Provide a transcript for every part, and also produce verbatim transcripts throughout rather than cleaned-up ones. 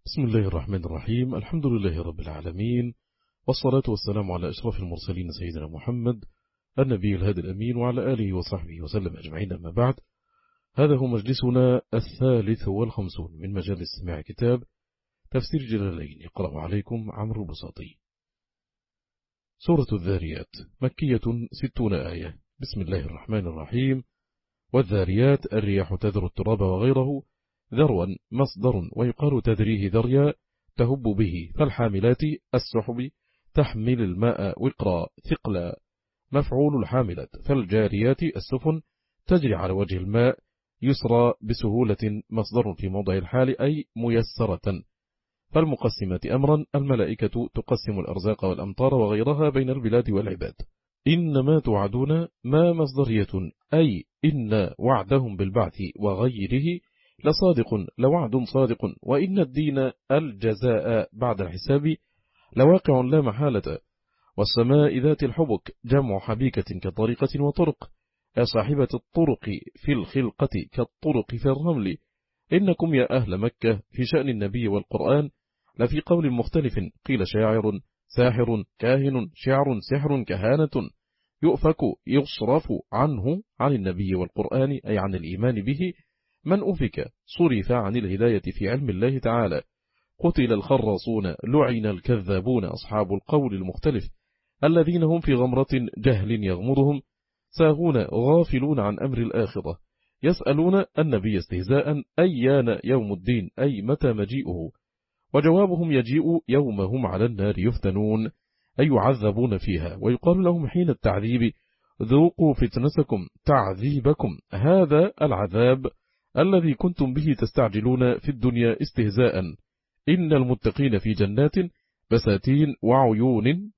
بسم الله الرحمن الرحيم. الحمد لله رب العالمين، والصلاة والسلام على أشرف المرسلين سيدنا محمد النبي الهادي الأمين وعلى آله وصحبه وسلم أجمعين. أما بعد، هذا هو مجلسنا الثالث والخمسون من مجالس سماع كتاب تفسير جلالين. يقرأ عليكم عمرو البساطي. سورة الذاريات مكية ستون آية. بسم الله الرحمن الرحيم. والذاريات الرياح تذر التراب وغيره ذروا مصدر، ويقال تدريه ذريا تهب به، فالحاملات السحب تحمل الماء وقرا ثقلا مفعول الحاملة، فالجاريات السفن تجري على وجه الماء يسرى بسهولة مصدر في موضع الحال أي ميسرة. فالمقسمات أمرا الملائكة تقسم الأرزاق والأمطار وغيرها بين البلاد والعباد. إنما توعدون ما مصدرية أي إن وعدهم بالبعث وغيره لصادق لوعد صادق، وإن الدين الجزاء بعد الحساب لواقع لا محالة. والسماء ذات الحبك جمع حبيكة كطريقة وطرق، يا صاحبة الطرق في الخلقة كالطرق في الرمل. إنكم يا أهل مكة في شأن النبي والقرآن لفي قول مختلف، قيل شاعر ساحر كاهن شعر سحر كهانة، يؤفك يصرف عنه عن النبي والقرآن أي عن الإيمان به من أفك صرف عن الهداية في علم الله تعالى. قتل الخراصون لعن الكذابون أصحاب القول المختلف الذين هم في غمرة جهل يغمرهم ساهون غافلون عن أمر الآخرة، يسألون النبي استهزاء أيان يوم الدين أي متى مجيئه، وجوابهم يجيء يومهم على النار يفتنون أي يعذبون فيها، ويقال لهم حين التعذيب ذوقوا فتنتكم تعذيبكم، هذا العذاب الذي كنتم به تستعجلون في الدنيا استهزاء. إن المتقين في جنات بساتين وعيون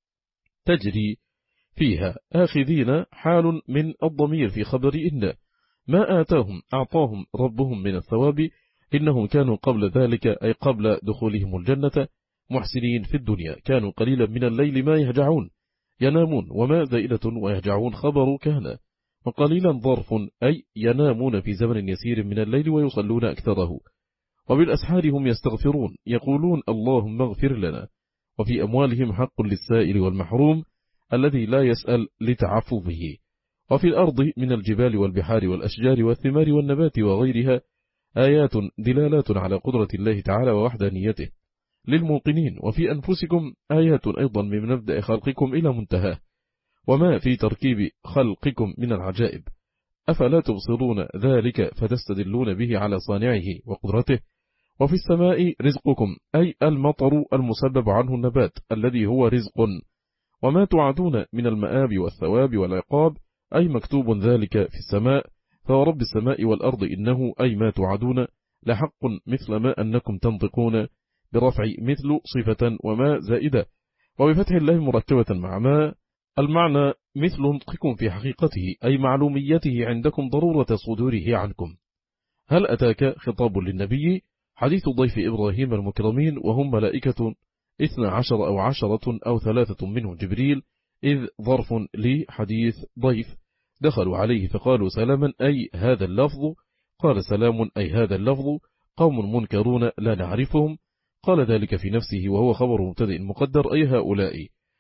تجري فيها آخذين حال من الضمير في خبر إن ما آتاهم أعطاهم ربهم من الثواب، إنهم كانوا قبل ذلك أي قبل دخولهم الجنة محسنين في الدنيا، كانوا قليلا من الليل ما يهجعون ينامون، وما زائدة ويهجعون خبر كان، وقليلا ظرف أي ينامون في زمن يسير من الليل ويصلون أكثره، وبالأسحار هم يستغفرون يقولون اللهم اغفر لنا. وفي أموالهم حق للسائل والمحروم الذي لا يسأل لتعففه. وفي الأرض من الجبال والبحار والأشجار والثمار والنبات وغيرها آيات دلالات على قدرة الله تعالى ووحدانيته للموقنين. وفي أنفسكم آيات أيضا من مبدأ خلقكم إلى منتهاه، وما في تركيب خلقكم من العجائب، أفلا تبصرون ذلك فتستدلون به على صانعه وقدرته. وفي السماء رزقكم أي المطر المسبب عنه النبات الذي هو رزق، وما توعدون من المآب والثواب والعقاب أي مكتوب ذلك في السماء. فورب السماء والأرض إنه أي ما توعدون لحق مثل ما أنكم تنطقون، برفع مثل صفة وما زائدة، وبفتح الله مركبة مع ما المعنى مثل نطقكم في حقيقته أي معلوميته عندكم ضرورة صدوره عنكم. هل أتاك خطاب للنبي حديث ضيف إبراهيم المكرمين وهم ملائكة اثنى عشر أو عشرة أو ثلاثة منهم جبريل، إذ ظرف لحديث ضيف دخلوا عليه فقالوا سلاما أي هذا اللفظ، قال سلام أي هذا اللفظ، قوم منكرون لا نعرفهم، قال ذلك في نفسه وهو خبر مبتدئ مقدر أي هؤلاء،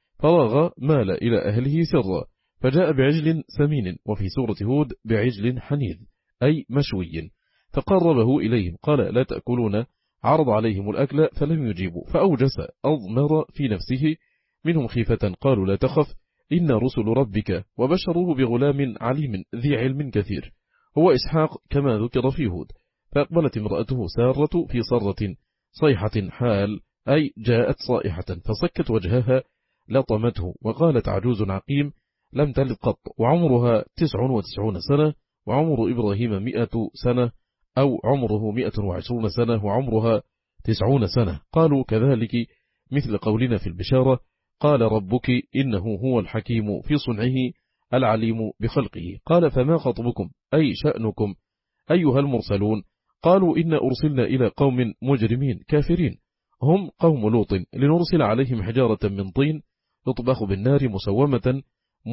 فرغ مال إلى أهله سرا فجاء بعجل سمين، وفي سورة هود بعجل حنيذ أي مشوي فقربه إليهم قال لا تأكلون، عرض عليهم الأكل فلم يجيبوا، فأوجس أضمر في نفسه منهم خيفة، قالوا لا تخف إن رسل ربك، وبشروه بغلام عليم ذي علم كثير هو إسحاق كما ذكر في هود. فأقبلت امرأته سارة في صرة صيحة حال أي جاءت صائحة فصكت وجهها لطمته، وقالت عجوز عقيم لم تلد قط وعمرها تسع وتسعون سنة، وعمر إبراهيم مئة سنة أو عمره مئة وعشرون سنة وعمرها تسعون سنة. قالوا كذلك مثل قولنا في البشارة قال ربك إنه هو الحكيم في صنعه العليم بخلقه. قال فما خطبكم أي شأنكم أيها المرسلون؟ قالوا إن أرسلنا إلى قوم مجرمين كافرين هم قوم لوط لنرسل عليهم حجارة من طين يطبخ بالنار مسومة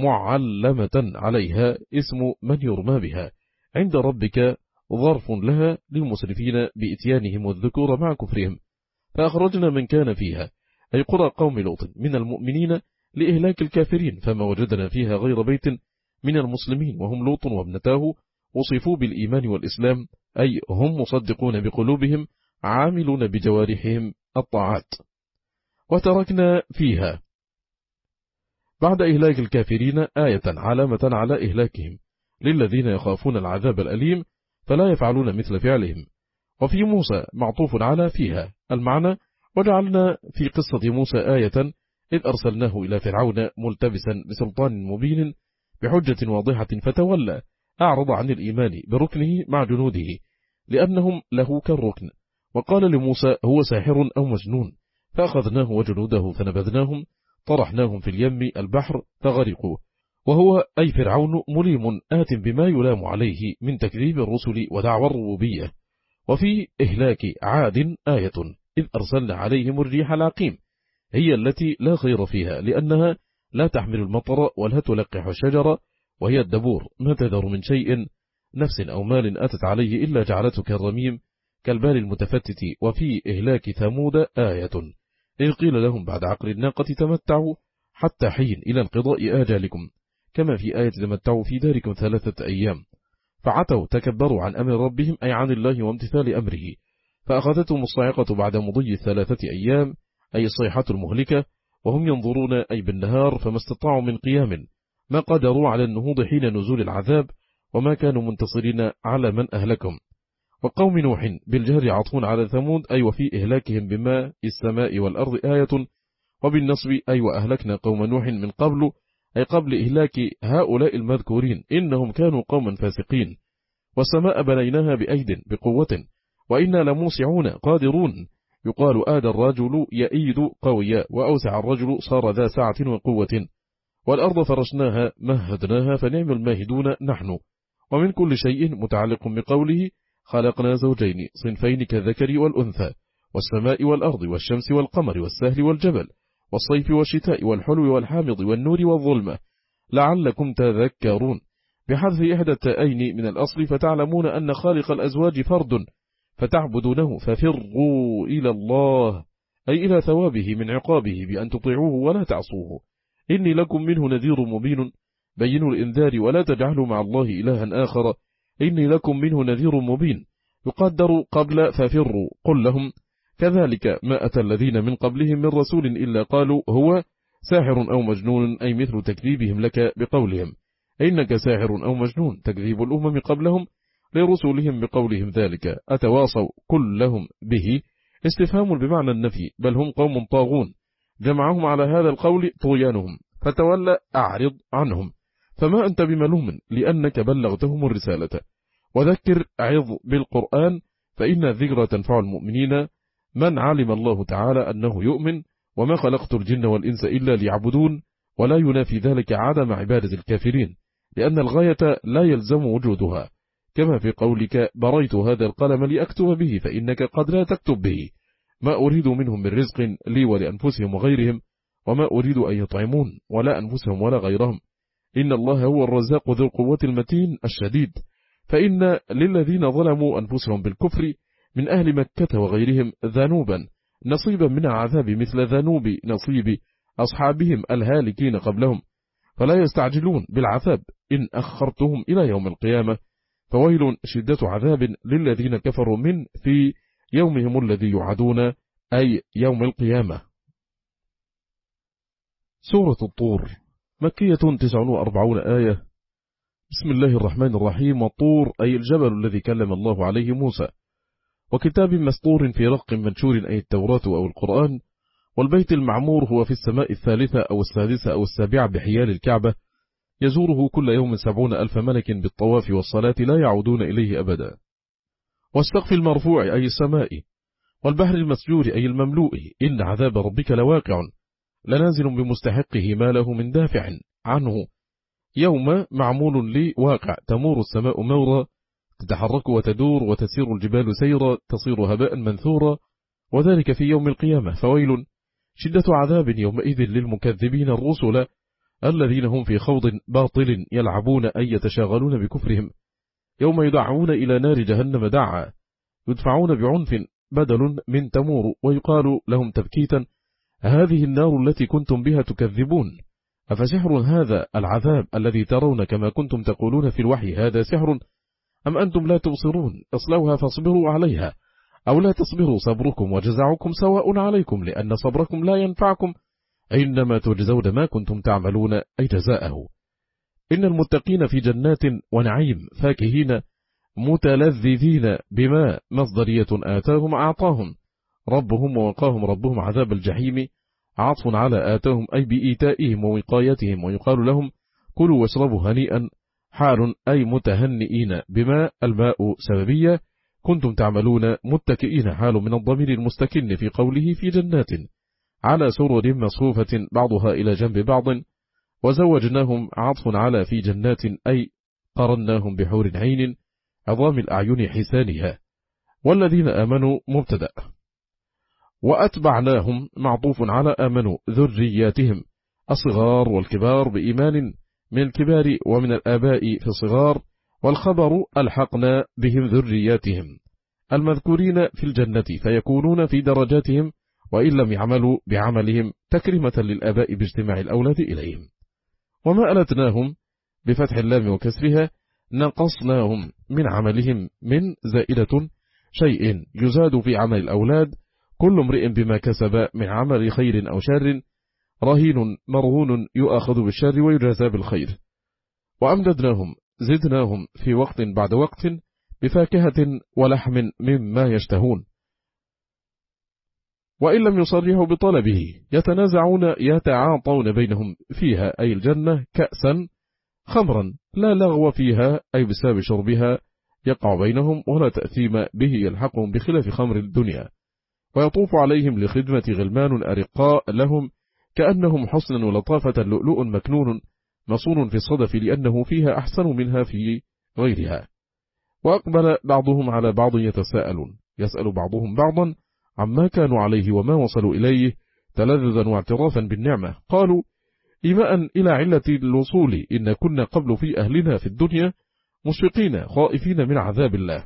معلمة عليها اسم من يرمى بها عند ربك ظرف لها للمسرفين بإتيانهم الذكور مع كفرهم. فأخرجنا من كان فيها أي قرى قوم لوط من المؤمنين لإهلاك الكافرين، فما وجدنا فيها غير بيت من المسلمين وهم لوط وابنتاه وصفوا بالإيمان والإسلام، أي هم مصدقون بقلوبهم عاملون بجوارحهم الطاعات. وتركنا فيها بعد إهلاك الكافرين آية علامة على إهلاكهم للذين يخافون العذاب الأليم فلا يفعلون مثل فعلهم. وفي موسى معطوف على فيها المعنى، وجعلنا في قصة موسى آية إذ أرسلناه إلى فرعون ملتبسا بسلطان مبين بحجة واضحة فتولى أعرض عن الإيمان بركنه مع جنوده لأنهم له كالركن، وقال لموسى هو ساحر أو مجنون، فأخذناه وجنوده فنبذناهم طرحناهم في اليم البحر فغرقوا، وهو أي فرعون مليم آت بما يلام عليه من تكذيب الرسل ودعوى الربوبية. وفي إهلاك عاد آية إذ أرسلنا عليهم الريح العقيم، هي التي لا خير فيها لأنها لا تحمل المطر ولا تلقح الشجر، وهي الدبور ما تذر من شيء نفس أو مال أتت عليه إلا جعلته كالرميم كالبال المتفتت. وفي إهلاك ثمود آية إذ قيل لهم بعد عقر الناقة تمتعوا حتى حين إلى انقضاء آجالكم، كما في آية تمتعوا في داركم ثلاثة أيام، فعتوا تكبروا عن أمر ربهم أي عن الله وامتثال أمره، فأخذتهم الصاعقة بعد مضي ثلاثة أيام أي الصيحة المهلكة، وهم ينظرون أي بالنهار فما استطاعوا من قيام، ما قدروا على النهوض حين نزول العذاب، وما كانوا منتصرين على من أهلكهم. وقوم نوح بالجهر عطفون على ثمود أي وفي إهلاكهم بماء السماء والأرض آية، وبالنصب أي وأهلكنا قوم نوح من قبل أي قبل إهلاك هؤلاء المذكورين إنهم كانوا قوما فاسقين. والسماء بنيناها بأيد بقوة وإنا لموسعون قادرون، يقال آد الرجل يأيد قويا وأوسع الرجل صار ذا سعة وقوة. والأرض فرشناها مهدناها فنعم الماهدون نحن. ومن كل شيء متعلق بقوله خلقنا زوجين صنفين كالذكر والأنثى، والسماء والأرض والشمس والقمر والسهل والجبل والصيف والشتاء والحلو والحامض والنور والظلمة لعلكم تذكرون، بحذف إحدى التائين من الأصل فتعلمون أن خالق الأزواج فرد فتعبدونه، ففروا إلى الله أي إلى ثوابه من عقابه بأن تطيعوه ولا تعصوه، إني لكم منه نذير مبين، بينوا الإنذار ولا تجعلوا مع الله إلها آخر، إني لكم منه نذير مبين، يقدر قبل ففروا قل لهم كذلك ما أتى الذين من قبلهم من رسول إلا قالوا هو ساحر أو مجنون، أي مثل تكذيبهم لك بقولهم إنك ساحر أو مجنون، تكذيب الأمم قبلهم لرسولهم بقولهم ذلك، أتواصوا كلهم به استفهام بمعنى النفي، بل هم قوم طاغون، جمعهم على هذا القول طغيانهم، فتولى أعرض عنهم، فما أنت بملوم لأنك بلغتهم الرسالة، وذكر عظ بالقرآن فإن الذكر تنفع المؤمنين، من علم الله تعالى أنه يؤمن، وما خلقت الجن والإنس إلا ليعبدون، ولا ينافي ذلك عدم عبادة الكافرين، لأن الغاية لا يلزم وجودها، كما في قولك بريت هذا القلم لأكتب به فإنك قد لا تكتب به، ما أريد منهم من رزق لي ولأنفسهم وغيرهم، وما أريد أن يطعمون ولا أنفسهم ولا غيرهم، إن الله هو الرزاق ذو القوة المتين الشديد. فإن للذين ظلموا أنفسهم بالكفر من أهل مكة وغيرهم ذنوبا نصيبا من عذاب مثل ذنوب نصيب أصحابهم الهالكين قبلهم، فلا يستعجلون بالعذاب إن أخرتهم إلى يوم القيامة، فويل شدة عذاب للذين كفروا من في يومهم الذي يعدون أي يوم القيامة. سورة الطور مكية تسع وأربعون آية. بسم الله الرحمن الرحيم. والطور أي الجبل الذي كلم الله عليه موسى، وكتاب مسطور في رق منشور أي التوراة أو القرآن، والبيت المعمور هو في السماء الثالثة أو السادسة أو السابعة بحيال الكعبة، يزوره كل يوم سبعون ألف ملك بالطواف والصلاة لا يعودون إليه أبدا. والسقف المرفوع أي السماء، والبحر المسجور أي المملوء، إن عذاب ربك لواقع لنازل بمستحقه ما له من دافع عنه، يوم معمول لواقع تمور السماء مورا، تتحرك وتدور وتسير الجبال سيرا، تصير هباء منثورا، وذلك في يوم القيامة، فويل شدة عذاب يومئذ للمكذبين الرسل الذين هم في خوض باطل يلعبون أي يتشاغلون بكفرهم، يوم يدعون إلى نار جهنم دعا، يدفعون بعنف بدل من تمور، ويقال لهم تبكيتا: هذه النار التي كنتم بها تكذبون، أفسحر هذا العذاب الذي ترون كما كنتم تقولون في الوحي هذا سحر أم أنتم لا تبصرون؟ اصلوها فاصبروا عليها أو لا تصبروا صبركم وجزعكم سواء عليكم، لأن صبركم لا ينفعكم، إنما تجزون ما كنتم تعملون، أي جزاءه. إن المتقين في جنات ونعيم فاكهين متلذذين بما مصدرية آتاهم أعطاهم ربهم ووقاهم ربهم عذاب الجحيم، عطف على آتاهم أي بإيتائهم ووقايتهم، ويقال لهم: كلوا واشربوا هنيئا، حال أي متهنئين بما الماء سببية كنتم تعملون، متكئين حال من الضمير المستكن في قوله في جنات، على سرر مصفوفة بعضها إلى جنب بعض، وزوجناهم عطف على في جنات أي قرناهم بحور عين عظام الأعين حسانها، والذين آمنوا مبتدأ، وأتبعناهم معطوف على آمنوا ذرياتهم الصغار والكبار بإيمان من الكبار ومن الآباء في الصغار، والخبر ألحقنا بهم ذرياتهم المذكورين في الجنة، فيكونون في درجاتهم وإن لم يعملوا بعملهم، تكريمة للآباء باجتماع الأولاد إليهم. وما ألتناهم بفتح اللام وكسرها، نقصناهم من عملهم من زائدة شيء يزاد في عمل الأولاد، كل امرئ بما كسب من عمل خير أو شر رهين مرهون يؤخذ بالشر ويجازى بالخير. وأمددناهم زدناهم في وقت بعد وقت بفاكهة ولحم مما يشتهون، وإن لم يصرحوا بطلبه يتنازعون يتعاطون بينهم فيها أي الجنة كأسا خمرا لا لغو فيها أي بسبب شربها يقع بينهم، ولا تأثيم به يلحقهم بخلاف خمر الدنيا. ويطوف عليهم لخدمة غلمان أرقاء لهم كأنهم حسن ولطافة لؤلؤ مكنون مصون في الصدف، لأنه فيها أحسن منها في غيرها. وأقبل بعضهم على بعض يتساءلون، يسأل بعضهم بعضا عما كانوا عليه وما وصلوا إليه تلذذا واعترافا بالنعمة. قالوا: إيماء إلى علة الوصول إن كنا قبل في أهلنا في الدنيا مشفقين خائفين من عذاب الله،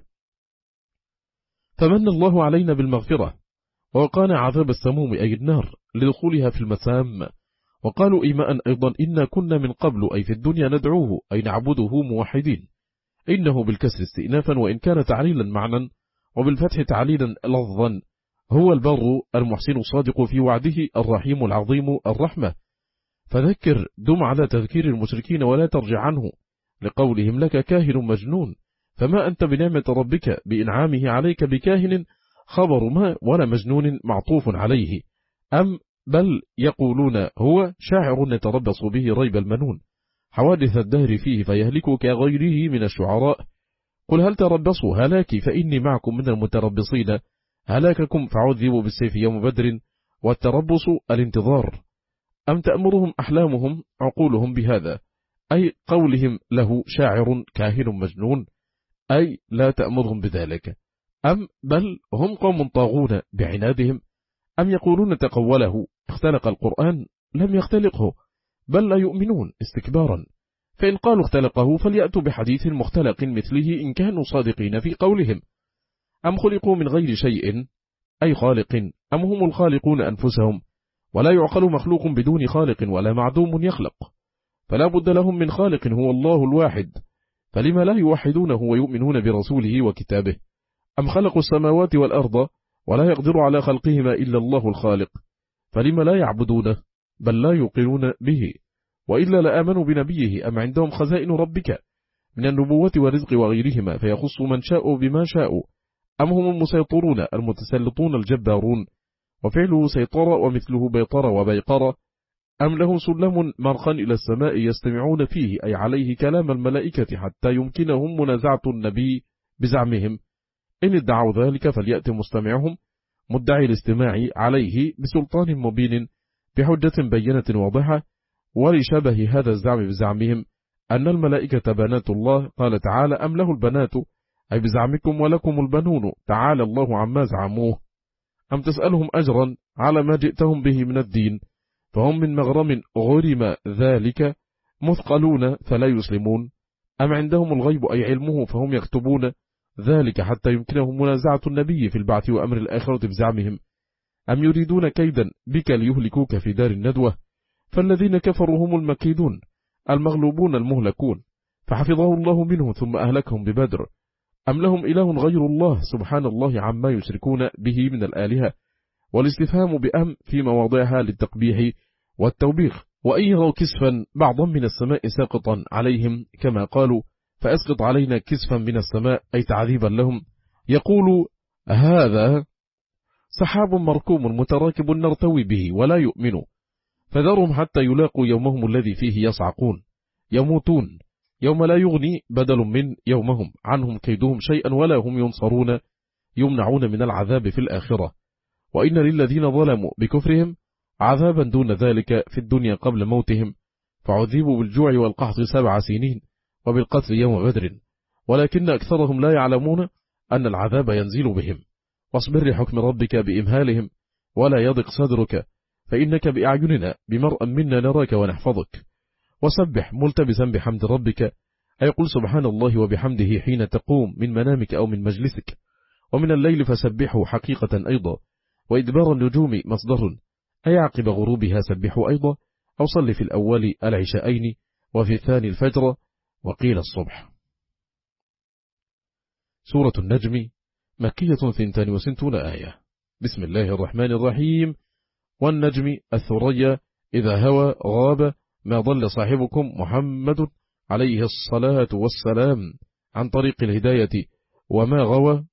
فمن الله علينا بالمغفرة ووقانا عذاب السموم أي النار لدخولها في المسام. وقالوا إيماء أيضا إنا كنا من قبل أي في الدنيا ندعوه أي نعبده موحدين، إنه بالكسر استئنافا وإن كان تعليلا معنى، وبالفتح تعليلا لفظا، هو البر المحسن الصادق في وعده الرحيم العظيم الرحمة. فذكر دم على تذكير المشركين ولا ترجع عنه، لقولهم لك كاهن مجنون، فما أنت بنعمة ربك بإنعامه عليك بكاهن، خبر ما ولا مجنون معطوف عليه، أم بل يقولون هو شاعر يتربص به ريب المنون، حوادث الدهر فيه فيهلك كغيره من الشعراء. قل هل تربصوا هلاكي فإني معكم من المتربصين، هلاككم فعذبوا بالسيف يوم بدر، والتربص الانتظار. أم تأمرهم أحلامهم عقولهم بهذا، أي قولهم له شاعر كاهن مجنون، أي لا تأمرهم بذلك، أم بل هم قوم طاغون بعنادهم، أم يقولون تقوله اختلق القرآن، لم يختلقه بل لا يؤمنون استكبارا، فإن قالوا اختلقه فليأتوا بحديث مختلق مثله إن كانوا صادقين في قولهم. أم خلقوا من غير شيء أي خالق، أم هم الخالقون أنفسهم، ولا يعقل مخلوق بدون خالق ولا معدوم يخلق، فلا بد لهم من خالق هو الله الواحد، فلما لا يوحدونه ويؤمنون برسوله وكتابه؟ أم خلقوا السماوات والأرض ولا يقدر على خلقهما إلا الله الخالق، فلما لا يعبدونه بل لا يوقنون به، وإلا لآمنوا بنبيه. أم عندهم خزائن ربك من النبوة والرزق وغيرهما فيخص من شاء بما شاء، أم هم المسيطرون المتسلطون الجبارون، وفعله سيطر ومثله بيطر وبيقر، أم لهم سلم مرخا إلى السماء يستمعون فيه أي عليه كلام الملائكة حتى يمكنهم منازعة النبي بزعمهم، إن ادعوا ذلك فليأت مستمعهم مدعي الاستماع عليه بسلطان مبين بحجة بينة واضحة. ولشبه هذا الزعم بزعمهم أن الملائكة بنات الله، قال تعالى: أم له البنات أي بزعمكم ولكم البنون، تعالى الله عما زعموه. أم تسألهم أجرا على ما جئتهم به من الدين، فهم من مغرم غرم ذلك مثقلون فلا يسلمون. أم عندهم الغيب أي علمه فهم يكتبون، ذلك حتى يمكنهم منازعة النبي في البعث وأمر الآخرة بزعمهم، أم يريدون كيدا بك ليهلكوك في دار الندوة؟ فالذين كفروا هم المكيدون المغلوبون المهلكون، فحفظه الله منهم ثم أهلكهم ببدر. أم لهم إله غير الله سبحان الله عما يشركون به من الآلهة؟ والاستفهام بأم في مواضعها للتقبيح والتوبيخ. وإن يروا كسفا بعضا من السماء ساقطا عليهم كما قالوا فأسقط علينا كسفا من السماء أي تعذيبا لهم، يقول هذا سحاب مركوم متراكب نرتوي به ولا يؤمنوا، فذرهم حتى يلاقوا يومهم الذي فيه يصعقون يموتون يوم لا يغني بدل من يومهم عنهم كيدهم شيئا ولا هم ينصرون يمنعون من العذاب في الآخرة. وإن للذين ظلموا بكفرهم عذابا دون ذلك في الدنيا قبل موتهم، فعذبوا بالجوع والقحط سبع سنين وبالقتل يوم بدر، ولكن أكثرهم لا يعلمون أن العذاب ينزل بهم. واصبر لحكم ربك بإمهالهم ولا يضق صدرك، فإنك بأعيننا بمرأ منا نراك ونحفظك. وسبح ملتبسا بحمد ربك، أي قل سبحان الله وبحمده حين تقوم من منامك أو من مجلسك، ومن الليل فسبحه حقيقة أيضا، وإدبار النجوم مصدر أي عقب غروبها سبحه أيضا، أو صل في الأول العشاءين وفي الثاني الفجر وقيل الصبح. سورة النجم مكية ثنتان وستون آية. بسم الله الرحمن الرحيم. والنجم الثريا إذا هوى غاب ما ضل صاحبكم محمد عليه الصلاة والسلام عن طريق الهداية وما غوى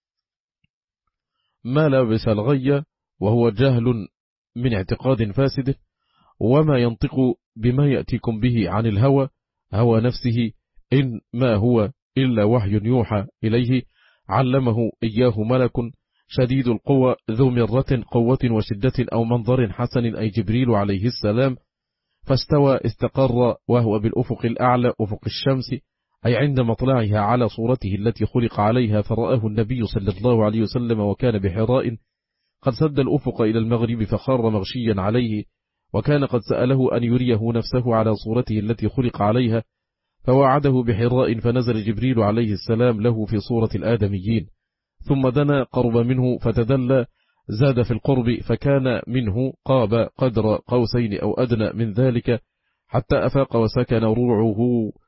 ما لبس الغي وهو جهل من اعتقاد فاسد، وما ينطق بما يأتيكم به عن الهوى هوى نفسه إن ما هو إلا وحي يوحى إليه علمه إياه ملك شديد القوى ذو مرة قوة وشدة أو منظر حسن أي جبريل عليه السلام، فاستوى استقر وهو بالأفق الأعلى أفق الشمس أي عند مطلعها على صورته التي خلق عليها، فرآه النبي صلى الله عليه وسلم وكان بحراء قد سد الأفق إلى المغرب فخار مغشيا عليه، وكان قد سأله أن يريه نفسه على صورته التي خلق عليها، فوعده بحراء فنزل جبريل عليه السلام له في صورة الآدميين، ثم دنا قرب منه فتدلى زاد في القرب فكان منه قاب قدر قوسين أو أدنى من ذلك حتى أفاق وسكن روعه،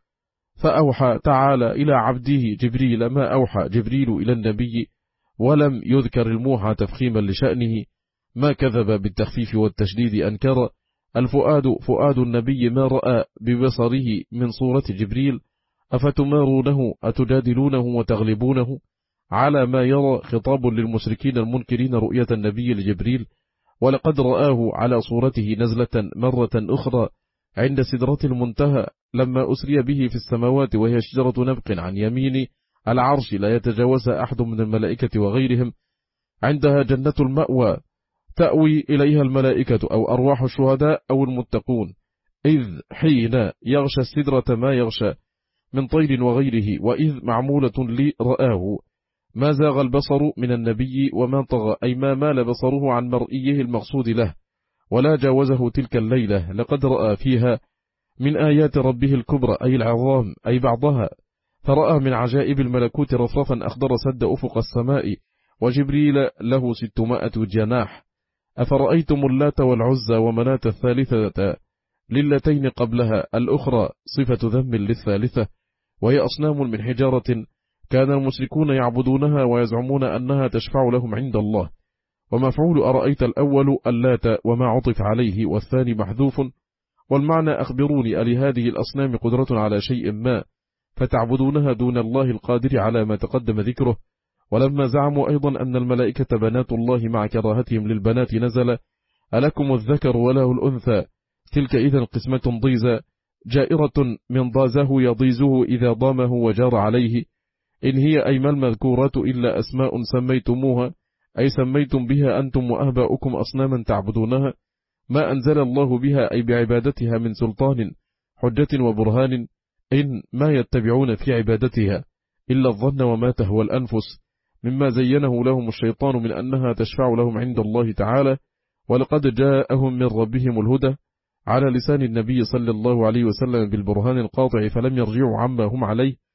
فأوحى تعالى إلى عبده جبريل ما أوحى جبريل إلى النبي، ولم يذكر الموحى تفخيما لشأنه، ما كذب بالتخفيف والتشديد أنكر الفؤاد فؤاد النبي ما رأى ببصره من صورة جبريل، أفتمارونه أتجادلونه وتغلبونه على ما يرى، خطاب للمشركين المنكرين رؤية النبي لجبريل، ولقد رآه على صورته نزلة مرة أخرى عند سدرة المنتهى لما أسري به في السماوات، وهي شجرة نبق عن يمين العرش لا يتجاوز أحد من الملائكة وغيرهم، عندها جنة المأوى تأوي إليها الملائكة أو أرواح الشهداء أو المتقون، إذ حين يغشى السدرة ما يغشى من طير وغيره، وإذ معمولة لي رآه ما زاغ البصر من النبي وما طغى أي ما مال بصره عن مرئيه المقصود له ولا جاوزه تلك الليلة، لقد رأى فيها من آيات ربه الكبرى أي العظام أي بعضها، فرأى من عجائب الملكوت رفرفا أخضر سد أفق السماء، وجبريل له ستمائة جناح. أفرأيتم اللات والعزى ومناة الثالثة للتين قبلها الأخرى صفة ذم للثالثة، وهي أصنام من حجارة كان المشركون يعبدونها ويزعمون أنها تشفع لهم عند الله، ومفعول أرأيت الأول اللات وما عطف عليه، والثاني محذوف، والمعنى أخبروني ألهذه الأصنام قدرة على شيء ما فتعبدونها دون الله القادر على ما تقدم ذكره. ولما زعموا أيضا أن الملائكة بنات الله مع كراهتهم للبنات نزل ألكم الذكر وله الأنثى تلك إذا قسمة ضيزى جائرة من ضازه يضيزه إذا ضامه وجار عليه، إن هي أيما المذكورات إلا أسماء سميتموها أي سميتم بها أنتم وأهباؤكم أصناما تعبدونها، ما أنزل الله بها أي بعبادتها من سلطان حجة وبرهان، إن ما يتبعون في عبادتها إلا الظن وما تهوى الأنفس، مما زينه لهم الشيطان من أنها تشفع لهم عند الله تعالى، ولقد جاءهم من ربهم الهدى على لسان النبي صلى الله عليه وسلم بالبرهان القاطع، فلم يرجعوا عما هم عليه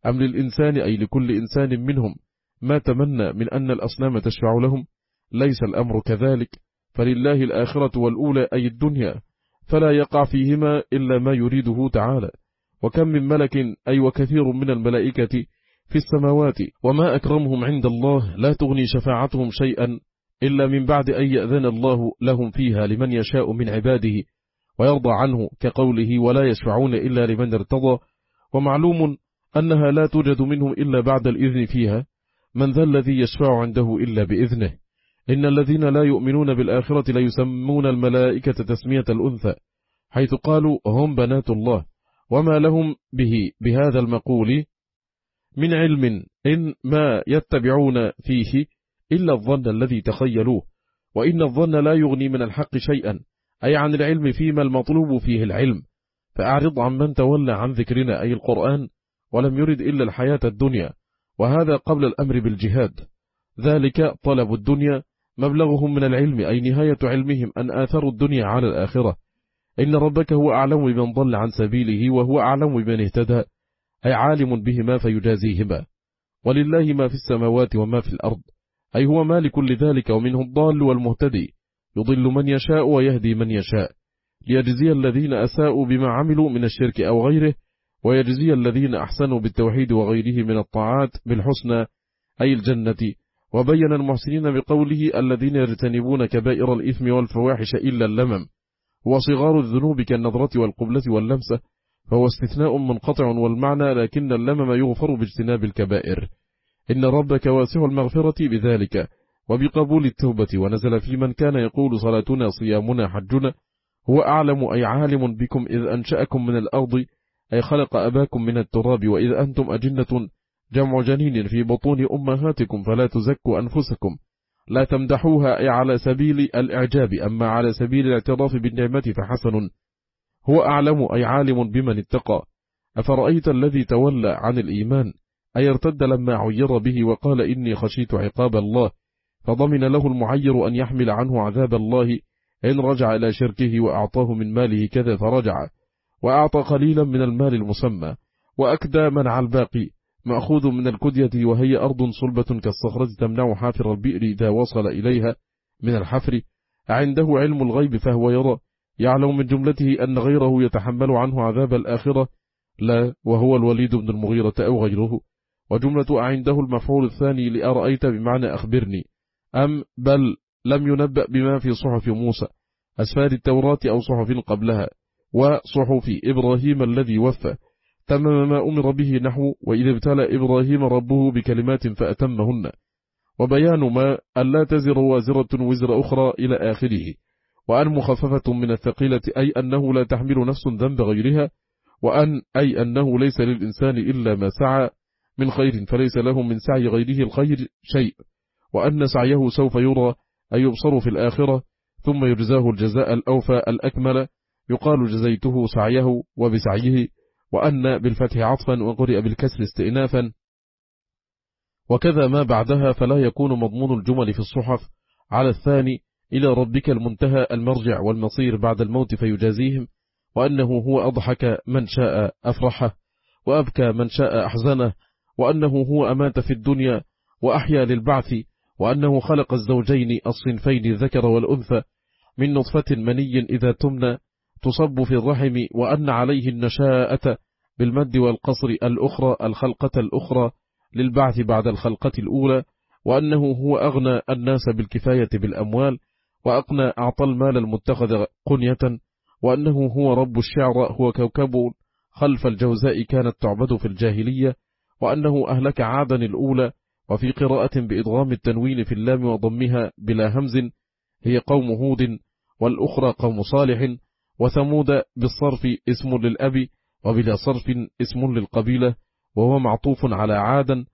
أم للإنسان أي لكل إنسان منهم ما تمنى من أن الأصنام تشفع لهم؟ ليس الأمر كذلك، فلله الآخرة والأولى أي الدنيا، فلا يقع فيهما إلا ما يريده تعالى. وكم من ملك أي وكثير من الملائكة في السماوات، وما أكرمهم عند الله لا تغني شفاعتهم شيئا إلا من بعد أن يأذن الله لهم فيها لمن يشاء من عباده ويرضى عنه، كقوله ولا يشفعون إلا لمن ارتضى. ومعلوم أنها لا توجد منهم إلا بعد الإذن فيها. من ذا الذي يشفع عنده إلا بإذنه؟ إن الذين لا يؤمنون بالآخرة لا يسمون الملائكة تسمية الأنثى، حيث قالوا هم بنات الله، وما لهم به بهذا المقول من علم، إن ما يتبعون فيه إلا الظن الذي تخيلوه، وإن الظن لا يغني من الحق شيئا، أي عن العلم فيما المطلوب فيه العلم. فأعرض عن من تولى عن ذكرنا أي القرآن ولم يرد إلا الحياة الدنيا، وهذا قبل الأمر بالجهاد. ذلك طلب الدنيا مبلغهم من العلم، أي نهاية علمهم أن آثروا الدنيا على الآخرة. إن ربك هو أعلم بمن ضل عن سبيله وهو أعلم بمن اهتدى، أي عالم بهما فيجازيهما. ولله ما في السماوات وما في الأرض، أي هو مالك لذلك، ومنه الضال والمهتدي، يضل من يشاء ويهدي من يشاء، ليجزي الذين أساءوا بما عملوا من الشرك أو غيره، ويجزي الذين أحسنوا بالتوحيد وغيره من الطاعات بالحسنى أي الجنة. وبين المحسنين بقوله الذين يجتنبون كبائر الإثم والفواحش إلا اللمم، وصغار الذنوب كالنظرة والقبلة واللمسة، فهو استثناء منقطع والمعنى لكن اللمم يغفر باجتناب الكبائر. إن ربك واسع المغفرة بذلك وبقبول التوبة. ونزل في من كان يقول صلاتنا صيامنا حجنا، هو أعلم أي عالم بكم إذ أنشأكم من الأرض، أي خلق أباكم من التراب، وإذ أنتم أجنة جمع جنين في بطون أمهاتكم، فلا تزكوا أنفسكم، لا تمدحوها أي على سبيل الإعجاب، أما على سبيل الاعتراف بالنعمة فحسن. هو أعلم أي عالم بمن اتقى. أفرأيت الذي تولى عن الإيمان، أي ارتد لما عير به وقال إني خشيت عقاب الله، فضمن له المعير أن يحمل عنه عذاب الله إن رجع إلى شركه، وأعطاه من ماله كذا فرجع، وأعطى قليلا من المال المسمى، وأكدى منع الباقي، مأخوذ من الكدية، وهي أرض صلبة كالصخرة تمنع حافر البئر إذا وصل إليها من الحفر. عنده علم الغيب فهو يرى، يعلم من جملته أن غيره يتحمل عنه عذاب الآخرة، لا وهو الوليد بن المغيرة أو غيره. وجملة عنده المفعول الثاني لأرأيت بمعنى أخبرني، أم بل لم ينبأ بما في صحف موسى أسفار التوراة أو صحف قبلها، وصحف إبراهيم الذي وفى، تمم ما أمر به، نحو وإذا ابتلى إبراهيم ربه بكلمات فأتمهن. وبيان ما ألا تزر وازرة وزر أخرى إلى آخره، وأن مخففة من الثقيلة أي أنه لا تحمل نفس ذنب غيرها، وأن أي أنه ليس للإنسان إلا ما سعى من خير فليس له من سعي غيره الخير شيء، وأن سعيه سوف يرى أي يبصر في الآخرة، ثم يجزاه الجزاء الأوفى الأكمل، يقال جزيته سعيه وبسعيه، وأن بالفتح عطفا وقرئ بالكسر استئنافا. وكذا ما بعدها، فلا يكون مضمون الجمل في الصحف على الثاني إلى ربك المنتهى المرجع والمصير بعد الموت فيجازيهم، وأنه هو أضحك من شاء أفرحه وأبكى من شاء أحزنه، وأنه هو أمات في الدنيا وأحيا للبعث، وأنه خلق الزوجين الصنفين الذكر والأنثى من نطفة مني إذا تمنى تصب في الرحم، وأن عليه النشاءة بالمد والقصر الأخرى الخلقة الأخرى للبعث بعد الخلقة الأولى، وأنه هو أغنى الناس بالكفاية بالأموال، وأقنى أعطى المال المتخذ قنية، وأنه هو رب الشعر، هو كوكب خلف الجوزاء كانت تعبد في الجاهلية، وأنه أهلك عادا الأولى، وفي قراءة بإدغام التنوين في اللام وضمها بلا همز هي قوم هود، والأخرى قوم صالح، وثمود بالصرف اسم للأب وبلا صرف اسم للقبيلة، وهو معطوف على عادا،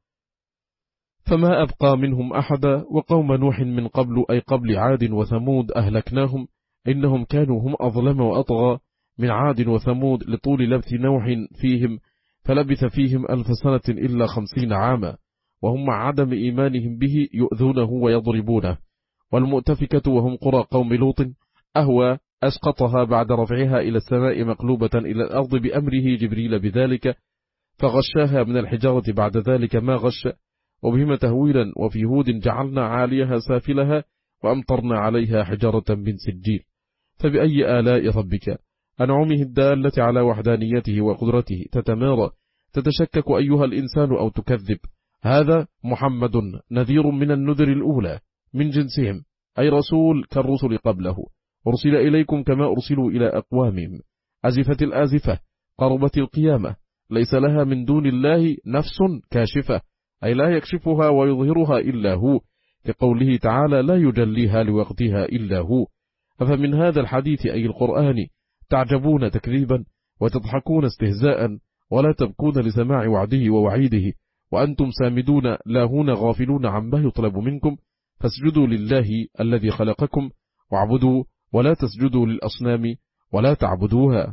فما أبقى منهم أحدا. وقوم نوح من قبل أي قبل عاد وثمود أهلكناهم، إنهم كانوا هم أظلم وأطغى من عاد وثمود لطول لبث نوح فيهم، فلبث فيهم ألف سنة إلا خمسين عاما، وهم مع عدم إيمانهم به يؤذونه ويضربونه. والمؤتفكة وهم قرى قوم لوط أهوى أسقطها بعد رفعها إلى السماء مقلوبة إلى الأرض بأمره جبريل بذلك، فغشاها من الحجارة بعد ذلك ما غش، وبهم تهويلا. وفي هود جعلنا عاليها سافلها وأمطرنا عليها حجارة من سجيل. فبأي آلاء ربك أنعمه الدالة على وحدانيته وقدرته تتمارى، تتشكك أيها الإنسان أو تكذب؟ هذا محمد نذير من النذر الأولى من جنسهم، أي رسول كالرسل قبله، أرسل إليكم كما أرسلوا إلى أقوامهم. أزفت الآزفة، قربت القيامة، ليس لها من دون الله نفس كاشفة، أي لا يكشفها ويظهرها إلا هو، كقوله تعالى لا يجليها لوقتها إلا هو. أفمن هذا الحديث أي القرآن تعجبون تكذيبا وتضحكون استهزاء، ولا تبكون لسماع وعده ووعيده، وأنتم سامدون لاهون غافلون عما يطلب منكم؟ فاسجدوا لله الذي خلقكم واعبدوا، ولا تسجدوا للأصنام ولا تعبدوها.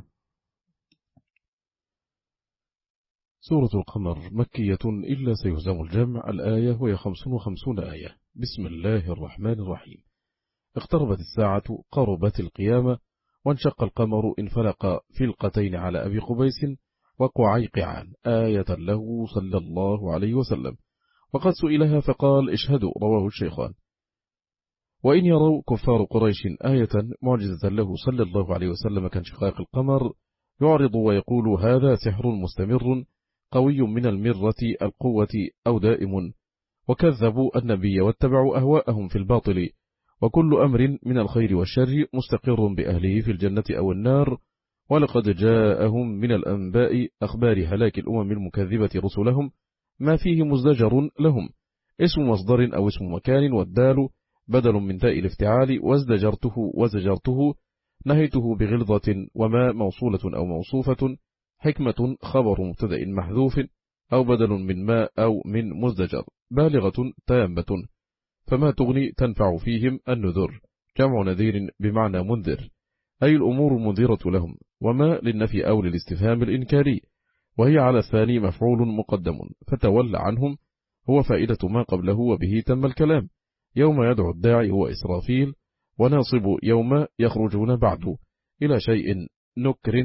سورة القمر مكية إلا سيهزم الجمع. الآية وهي خمس وخمسون آية. بسم الله الرحمن الرحيم. اقتربت الساعة، قربت القيامة، وانشق القمر، انفلق فلقتين على أبي قبيس وقعيقعان آية له صلى الله عليه وسلم، وقد سئلها فقال اشهدوا، رواه الشيخان. وإن يروا كفار قريش آية معجزة له صلى الله عليه وسلم كانشقاق القمر، يعرض ويقول هذا سحر مستمر قوي من المرة القوة أو دائم، وكذبوا النبي واتبعوا أهواءهم في الباطل. وكل أمر من الخير والشر مستقر بأهله في الجنة أو النار، ولقد جاءهم من الأنباء أخبار هلاك الأمم المكذبة رسلهم ما فيه مزدجر لهم. اسم مصدر أو اسم مكان، والدال بدل من تاء الافتعال، وازدجرته وزجرته نهيته بغلظة، وما موصولة أو موصوفة. حكمة خبر مبتدأ محذوف، أو بدل من ما أو من مزدجر، بالغة تامة. فما تغني تنفع فيهم النذر، جمع نذير بمعنى منذر، أي الأمور المنذرة لهم. وما للنفي أو للاستفهام الإنكاري، وهي على الثاني مفعول مقدم، فتولى عنهم هو فائدة ما قبله، وبه تم الكلام. يوم يدعو الداعي هو إسرافيل، وناصب يوم يخرجون بعد إلى شيء نكر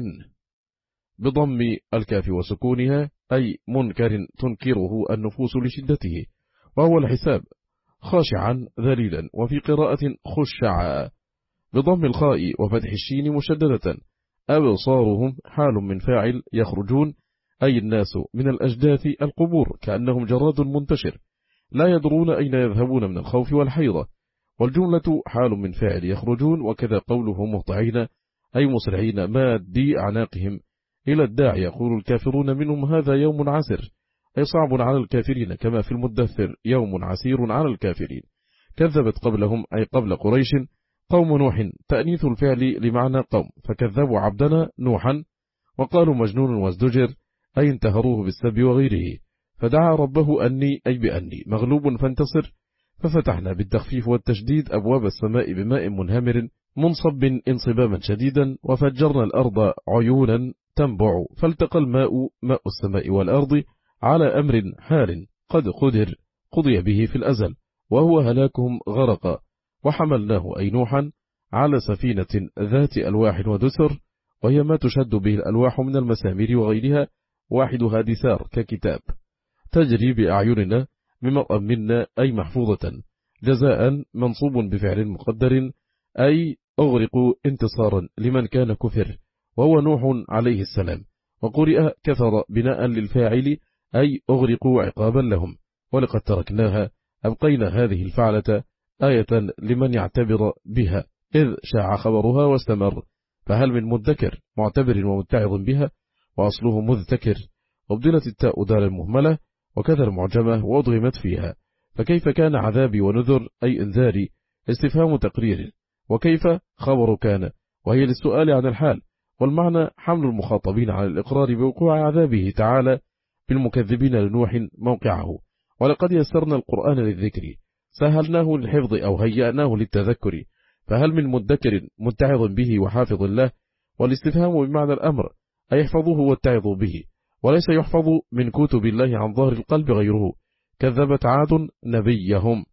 بضم الكاف وسكونها، أي منكر تنكره النفوس لشدته، وهو الحساب، خاشعا ذليلا. وفي قراءة خشعا بضم الخاء وفتح الشين مشددة. أبصارهم حال من فاعل يخرجون، أي الناس من الأجداث القبور، كأنهم جراد منتشر لا يدرون أين يذهبون من الخوف والحيرة. والجملة حال من فاعل يخرجون، وكذا قوله مهطعين، أي مسرعين مادي أعناقهم إلى الداعي. يقول الكافرون منهم هذا يوم عسر، أي صعب على الكافرين، كما في المدثر يوم عسير على الكافرين. كذبت قبلهم أي قبل قريش قوم نوح، تأنيث الفعل لمعنى قوم، فكذبوا عبدنا نوحا، وقالوا مجنون وازدجر، أي انتهروه بالسب وغيره. فدعا ربه أني أي بأني مغلوب فانتصر، ففتحنا بالتخفيف والتشديد أبواب السماء بماء منهمر منصب انصبابا شديدا، وفجرنا الأرض عيونا تنبع، فالتقى الماء ماء السماء والأرض على أمر حال قد قدر قضي به في الأزل، وهو هلاكهم غرق. وحملناه أي نوحا على سفينة ذات ألواح ودسر، وهي ما تشد به الألواح من المسامير وغيرها، واحدها دثار ككتاب، تجري بأعيننا مما منا، أي محفوظة. جزاء منصوب بفعل مقدر، أي أغرق انتصارا لمن كان كفر، وهو نوح عليه السلام. وقرئ كفر بناء للفاعل، أي أغرقوا عقابا لهم. ولقد تركناها أبقينا هذه الفعلة آية لمن يعتبر بها، إذ شاع خبرها واستمر. فهل من مذكر معتبر ومتعظ بها، وأصله مذكر، وابدلت التاء دال المهملة، وكذا المعجمة وأضغمت فيها. فكيف كان عذابي ونذر، أي انذاري، استفهام تقرير. وكيف خبر كان، وهي للسؤال عن الحال. والمعنى حمل المخاطبين على الإقرار بوقوع عذابه تعالى بالمكذبين لنوح موقعه. ولقد يسرنا القرآن للذكر، سهلناه للحفظ أو هيأناه للتذكر. فهل من مدكر متعظ به وحافظ له، والاستفهام بمعنى الأمر، أي يحفظوه واتعظوا به، وليس يحفظ من كتب الله عن ظهر القلب غيره. كذبت عاد نبيهم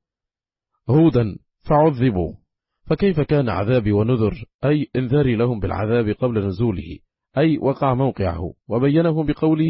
هودا فعذبوا. فكيف كان عذابي ونذر، أي انذاري لهم بالعذاب قبل نزوله، أي وقع موقعه. وبينه بقوله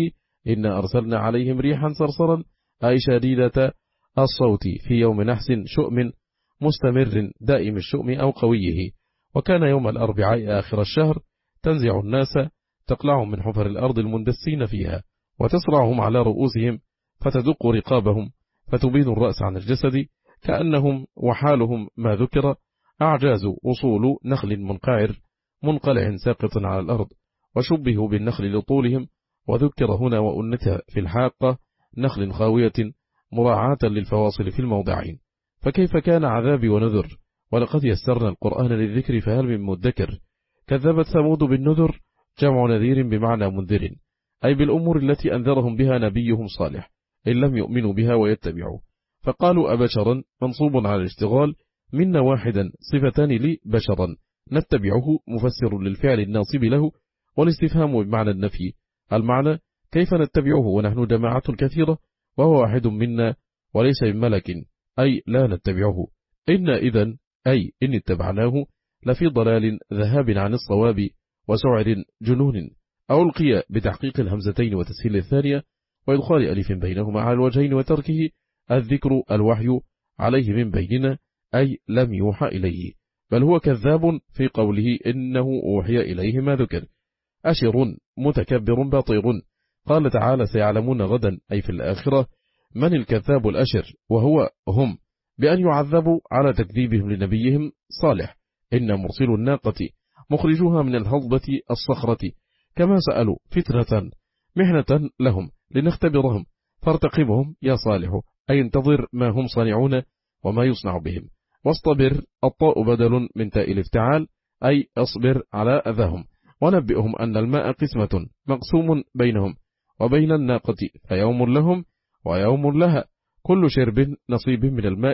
إنا أرسلنا عليهم ريحا صرصرا أي شديدة الصوت في يوم نحس شؤم مستمر دائم الشؤم أو قويه. وكان يوم الأربعاء آخر الشهر تنزع الناس تقلعهم من حفر الأرض المندسين فيها وتصرعهم على رؤوسهم فتدق رقابهم فتبين الرأس عن الجسد كأنهم وحالهم ما ذكر أعجاز أصول نخل منقعر منقلع ساقط على الأرض وشبهوا بالنخل لطولهم. وذكر هنا وأنت في الحاقة نخل خاوية مراعاة للفواصل في الموضعين. فكيف كان عذابي ونذر؟ ولقد يسرنا القرآن للذكر فهل من مدكر. كذبت ثمود بالنذر جمع نذير بمعنى منذر أي بالأمور التي أنذرهم بها نبيهم صالح إن لم يؤمنوا بها ويتبعوا. فقالوا أبشرا منصوب على الاشتغال منا واحدا صفتان لي بشرا نتبعه مفسر للفعل الناصب له والاستفهام بمعنى النفي. المعنى كيف نتبعه ونحن جماعة كثيرة وهو واحد منا وليس من ملك أي لا نتبعه. إن إذن أي إن اتبعناه لفي ضلال ذهاب عن الصواب وسعر جنون. أو القي بتحقيق الهمزتين وتسهيل الثانية وإدخال ألف بينهما على الوجهين وتركه الذكر الوحي عليه من بيننا أي لم يوحى إليه بل هو كذاب في قوله إنه أوحي إليه ما ذكر. أشر متكبر باطر. قال تعالى سيعلمون غدا أي في الآخرة من الكذاب الأشر وهو هم بأن يعذبوا على تكذيبهم لنبيهم صالح. إن مرسل الناقة مخرجوها من الهضبة الصخرة كما سألوا فتنة محنة لهم لنختبرهم فارتقبهم يا صالح أي انتظر ما هم صانعون وما يصنع بهم. واصطبر الطاء بدل من تاء الافتعال أي اصبر على أذاهم ونبئهم أن الماء قسمة مقسوم بينهم وبين الناقة فيوم لهم ويوم لها كل شرب نصيب من الماء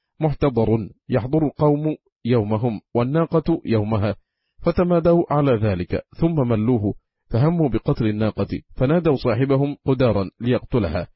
محتضر يحضر القوم يومهم والناقة يومها. فتمادوا على ذلك ثم ملوه فهموا بقتل الناقة فنادوا صاحبهم قدارا ليقتلها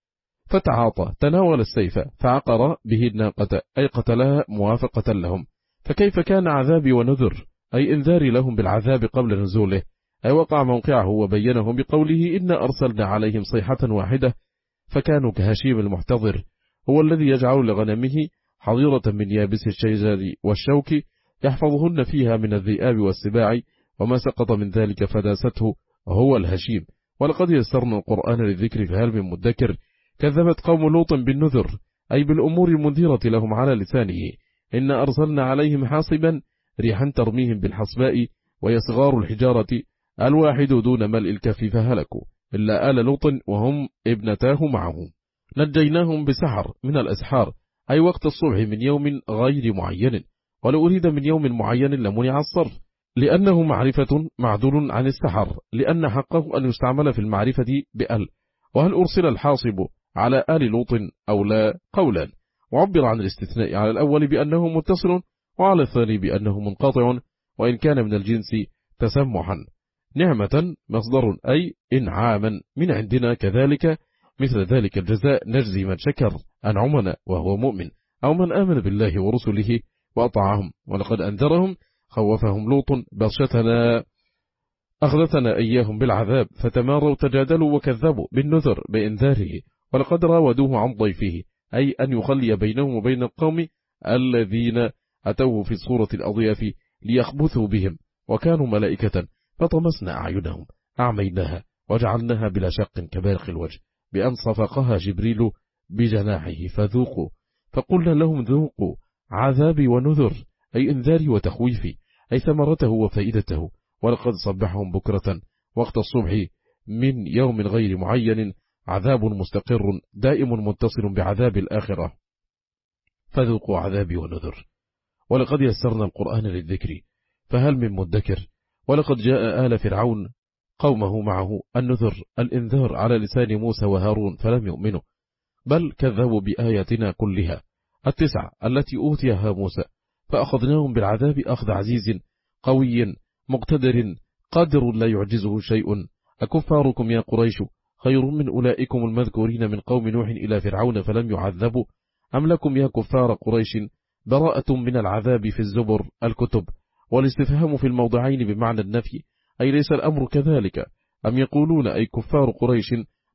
فتعاطى تناول السيف فعقر به الناقة أي قتلها موافقة لهم. فكيف كان عذابي ونذر أي انذاري لهم بالعذاب قبل نزوله أي وقع موقعه وبينهم بقوله إنا أرسلنا عليهم صيحة واحدة فكانوا كهشيم المحتضر هو الذي يجعل لغنمه حظيرة من يابس الشجر والشوك يحفظهن فيها من الذئاب والسباع وما سقط من ذلك فداسته هو الهشيم. ولقد يسرنا القرآن للذكر فهل من مدكر. كذبت قوم لوط بالنذر أي بالأمور المنذرة لهم على لسانه. إن أرسلنا عليهم حاصبا ريحا ترميهم بالحصباء ويصغار الحجارة الواحد دون ملء الكف فهلكوا إلا آل لوط وهم ابنتاه معه. نجيناهم بسحر من الأسحار أي وقت الصبح من يوم غير معين ولو أريد من يوم معين لمنع الصرف لأنه معرفة معدول عن السحر لأن حقه أن يستعمل في المعرفة بأل. وهل أرسل الحاصب على آل لوط أو لا قولا. وعبر عن الاستثناء على الأول بأنه متصل وعلى الثاني بأنه منقطع وإن كان من الجنس تسمحا. نعمة مصدر أي إنعاما من عندنا كذلك مثل ذلك الجزاء نجزي من شكر أنعمنا وهو مؤمن أو من آمن بالله ورسله وأطاعهم. ولقد أنذرهم خوفهم لوط بطشتنا أخذتنا إياهم بالعذاب فتماروا تجادلوا وكذبوا بالنذر بإنذاره. ولقد راودوه عن ضيفه أي أن يخلي بينهم وبين القوم الذين أتوه في صورة الأضياف ليخبثوا بهم وكانوا ملائكة فطمسنا أعينهم أعميناها وجعلناها بلا شق كبارق الوجه بأن صفقها جبريل بجناحه فذوقوا فقلنا لهم ذوقوا عذابي ونذر أي انذاري وتخويفي أي ثمرته وفائدته. ولقد صبحهم بكرة وقت الصبح من يوم غير معين عذاب مستقر دائم متصل بعذاب الآخرة فذوقوا عذابي ونذر. ولقد يسرنا القرآن للذكر فهل من مدكر. ولقد جاء آل فرعون قومه معه النذر الإنذار على لسان موسى وهارون فلم يؤمنوا بل كذبوا بآياتنا كلها التسع التي أوتيها موسى فأخذناهم بالعذاب أخذ عزيز قوي مقتدر قادر لا يعجزه شيء. أكفاركم يا قريش خير من أولئكم المذكورين من قوم نوح إلى فرعون فلم يعذبوا أم لكم يا كفار قريش براءة من العذاب في الزبر الكتب. والاستفهام في الموضعين بمعنى النفي أي ليس الأمر كذلك. أم يقولون أي كفار قريش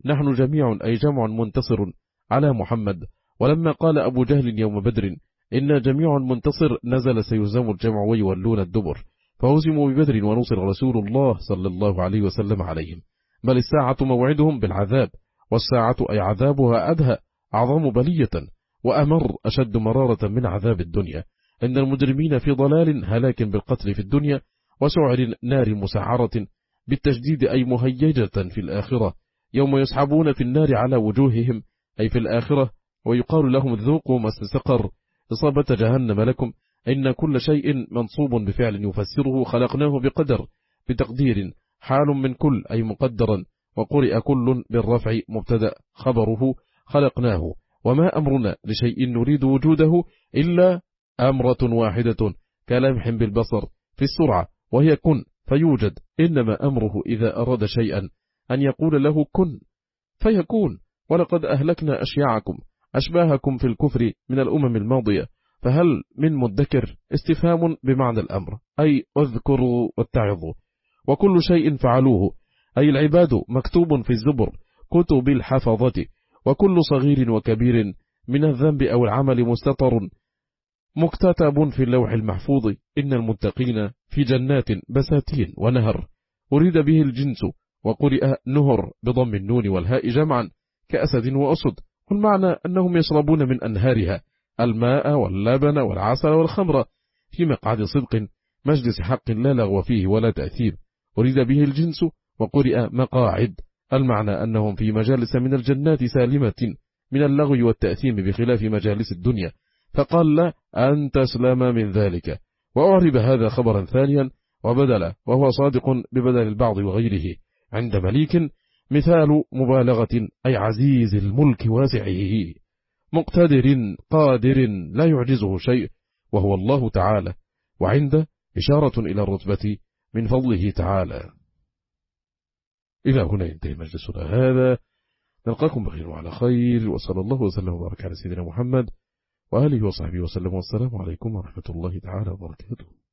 نحن جميع أي جمع منتصر على محمد. ولما قال أبو جهل يوم بدر إن جميع منتصر نزل سيهزم الجمع ويولون الدبر، فهزموا ببدر ونصر رسول الله صلى الله عليه وسلم عليهم. بل الساعة موعدهم بالعذاب، والساعة أي عذابها أدهى أعظم بلية وأمر أشد مرارة من عذاب الدنيا. إن المجرمين في ضلال هلاك بالقتل في الدنيا، وسعر نار مسعرة بالتجديد أي مهيجة في الآخرة، يوم يسحبون في النار على وجوههم أي في الآخرة، ويقال لهم ذوقوا ما استسقر إصابة جهنم لكم. إن كل شيء منصوب بفعل يفسره خلقناه بقدر، بتقدير حال من كل أي مقدرا، وقرئ كل بالرفع مبتدأ خبره خلقناه. وما أمرنا لشيء نريد وجوده إلا أمرة واحدة كلمح بالبصر في السرعة، وهي كن فيوجد. إنما أمره إذا أراد شيئا أن يقول له كن فيكون. ولقد أهلكنا أشياعكم أشباهكم في الكفر من الأمم الماضية، فهل من مدكر؟ استفهام بمعنى الأمر أي اذكروا واتعظوا. وكل شيء فعلوه أي العباد مكتوب في الزبر كتب الحفظة، وكل صغير وكبير من الذنب أو العمل مستطر مكتتب في اللوح المحفوظ. إن المتقين في جنات بساتين ونهر، أريد به الجنس، وقرئ نهر بضم النون والهاء جمعا كأسد وأسد، والمعنى أنهم يشربون من أنهارها الماء واللبن والعسل والخمر في مقعد صدق مجلس حق لا لغو فيه ولا تأثير. أريد به الجنس، وقرئ مقاعد، المعنى أنهم في مجالس من الجنات سالمة من اللغو والتأثيم بخلاف مجالس الدنيا، فقال لا أن تسلم من ذلك. وأعرب هذا خبرا ثانيا وبدلا، وهو صادق ببدل البعض وغيره عند مليك، مثال مبالغة أي عزيز الملك واسعه مقتدر قادر لا يعجزه شيء، وهو الله تعالى. وعند إشارة إلى الرتبة من فضله تعالى. إلى هنا ينتهي مجلسنا هذا، نلقاكم بخير وعلى خير، وصلى الله وسلم وبارك على سيدنا محمد وآله وصحبه وسلم، والسلام عليكم ورحمة الله تعالى وبركاته.